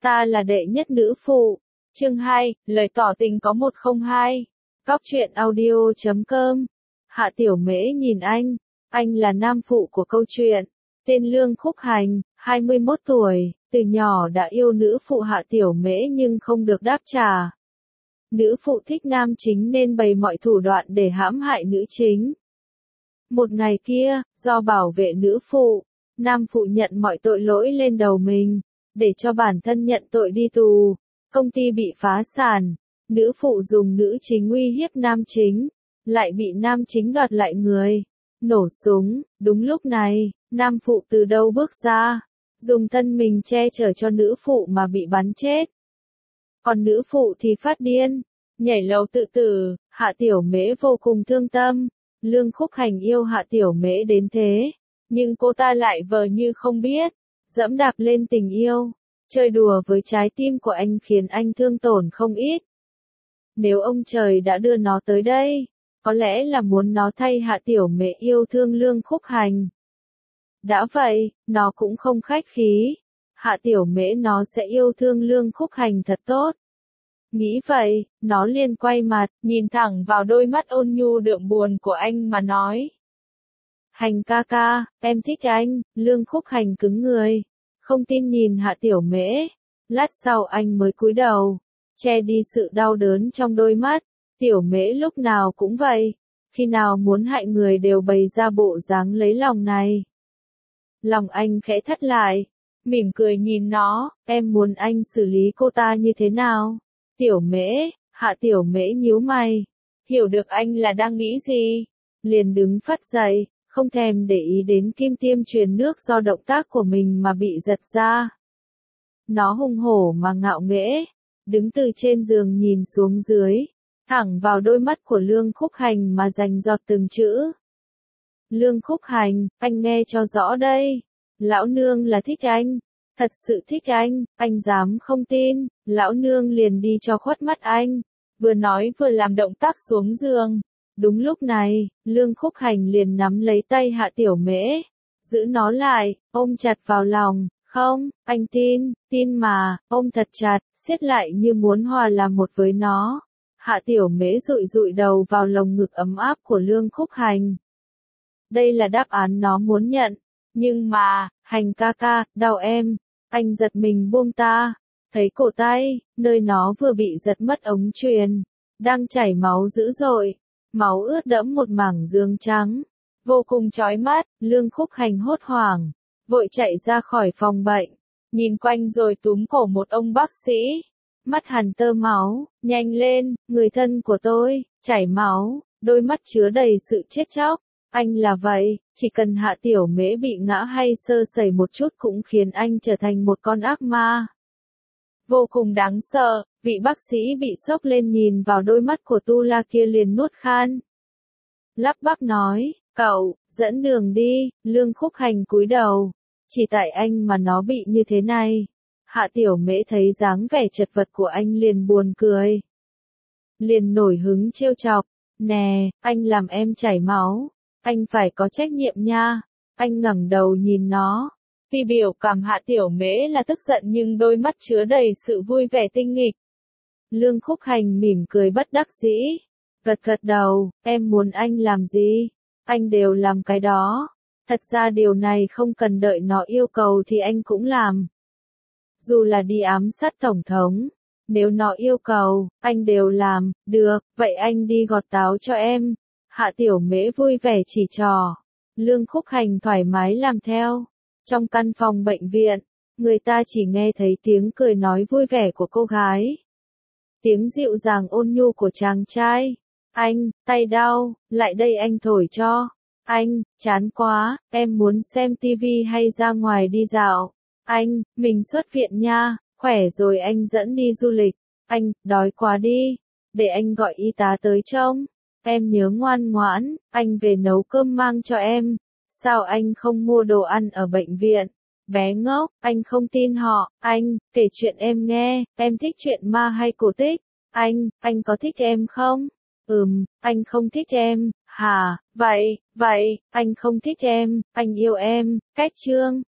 Ta là đệ nhất nữ phụ. Chương 2, lời tỏ tình có 102. Cóc truyện audio.com. Hạ Tiểu Mễ nhìn anh là nam phụ của câu chuyện. Tên Lương Khúc Hành, 21 tuổi, từ nhỏ đã yêu nữ phụ Hạ Tiểu Mễ nhưng không được đáp trả. Nữ phụ thích nam chính nên bày mọi thủ đoạn để hãm hại nữ chính. Một ngày kia, do bảo vệ nữ phụ, nam phụ nhận mọi tội lỗi lên đầu mình, để cho bản thân nhận tội đi tù. Công ty bị phá sản, nữ phụ dùng nữ chính uy hiếp nam chính, lại bị nam chính đoạt lại người, nổ súng. Đúng lúc này, nam phụ từ đâu bước ra, dùng thân mình che chở cho nữ phụ mà bị bắn chết. Còn nữ phụ thì phát điên, nhảy lầu tự tử. Hạ Tiểu Mễ vô cùng thương tâm. Lương Khúc Hành yêu Hạ Tiểu Mễ đến thế, nhưng cô ta lại vờ như không biết, dẫm đạp lên tình yêu, chơi đùa với trái tim của anh khiến anh thương tổn không ít. Nếu ông trời đã đưa nó tới đây, có lẽ là muốn nó thay Hạ Tiểu Mễ yêu thương Lương Khúc Hành. Đã vậy, nó cũng không khách khí. Hạ Tiểu Mễ nó sẽ yêu thương Lương Khúc Hành thật tốt. Nghĩ vậy, nó liền quay mặt, nhìn thẳng vào đôi mắt ôn nhu đượm buồn của anh mà nói. Hành ca ca, em thích anh. Lương Khúc Hành cứng người, không tin nhìn Hạ Tiểu Mễ. Lát sau anh mới cúi đầu, che đi sự đau đớn trong đôi mắt. Tiểu Mễ lúc nào cũng vậy, khi nào muốn hại người đều bày ra bộ dáng lấy lòng này. Lòng anh khẽ thắt lại, mỉm cười nhìn nó, em muốn anh xử lý cô ta như thế nào? Tiểu Mễ. Hạ Tiểu Mễ nhíu mày, hiểu được anh là đang nghĩ gì, liền đứng phắt dậy, không thèm để ý đến kim tiêm truyền nước do động tác của mình mà bị giật ra. Nó hùng hổ mà ngạo nghễ, đứng từ trên giường nhìn xuống dưới, thẳng vào đôi mắt của Lương Khúc Hành mà rành giọt từng chữ. Lương Khúc Hành, anh nghe cho rõ đây, lão nương là thích anh. Thật sự thích anh dám không tin. Lão nương liền đi cho khuất mắt anh, vừa nói vừa làm động tác xuống giường. Đúng lúc này, Lương Khúc Hành liền nắm lấy tay Hạ Tiểu Mễ, giữ nó lại, ôm chặt vào lòng. Không, anh tin mà, ôm thật chặt, siết lại như muốn hòa làm một với nó. Hạ Tiểu Mễ dụi dụi đầu vào lồng ngực ấm áp của Lương Khúc Hành. Đây là đáp án nó muốn nhận. Nhưng mà, Hành ca ca, đau em. Anh giật mình buông ta, thấy cổ tay, nơi nó vừa bị giật mất ống truyền, đang chảy máu dữ dội, máu ướt đẫm một mảng giường trắng, vô cùng chói mắt. Lương Khúc Hành hốt hoảng, vội chạy ra khỏi phòng bệnh, nhìn quanh rồi túm cổ một ông bác sĩ, mắt hằn tơ máu. Nhanh lên, người thân của tôi, chảy máu, đôi mắt chứa đầy sự chết chóc. Anh là vậy, chỉ cần Hạ Tiểu Mễ bị ngã hay sơ sẩy một chút cũng khiến anh trở thành một con ác ma. Vô cùng đáng sợ, vị bác sĩ bị sốc lên nhìn vào đôi mắt của Tu La kia liền nuốt khan. Lắp bắp nói, cậu, dẫn đường đi. Lương Khúc Hành cúi đầu, chỉ tại anh mà nó bị như thế này. Hạ Tiểu Mễ thấy dáng vẻ chật vật của anh liền buồn cười. Liền nổi hứng trêu chọc, nè, anh làm em chảy máu. Anh phải có trách nhiệm nha. Anh ngẩng đầu nhìn nó. Tuy biểu cảm Hạ Tiểu Mễ là tức giận nhưng đôi mắt chứa đầy sự vui vẻ tinh nghịch. Lương Khúc Hành mỉm cười bất đắc dĩ, gật đầu, em muốn anh làm gì, anh đều làm cái đó. Thật ra điều này không cần đợi nó yêu cầu thì anh cũng làm. Dù là đi ám sát tổng thống, nếu nó yêu cầu, anh đều làm. Được, vậy anh đi gọt táo cho em. Hạ Tiểu Mễ vui vẻ chỉ trò. Lương Khúc Hành thoải mái làm theo. Trong căn phòng bệnh viện, người ta chỉ nghe thấy tiếng cười nói vui vẻ của cô gái. Tiếng dịu dàng ôn nhu của chàng trai. Anh, tay đau, lại đây anh thổi cho. Anh, chán quá, em muốn xem tivi hay ra ngoài đi dạo. Anh, mình xuất viện nha, khỏe rồi anh dẫn đi du lịch. Anh, đói quá đi, để anh gọi y tá tới trông. Em nhớ ngoan ngoãn, anh về nấu cơm mang cho em. Sao anh không mua đồ ăn ở bệnh viện? Bé ngốc, anh không tin họ. Anh, kể chuyện em nghe, em thích chuyện ma hay cổ tích? Anh có thích em không? Anh không thích em. Hả, vậy, anh không thích em, anh yêu em. Cách chương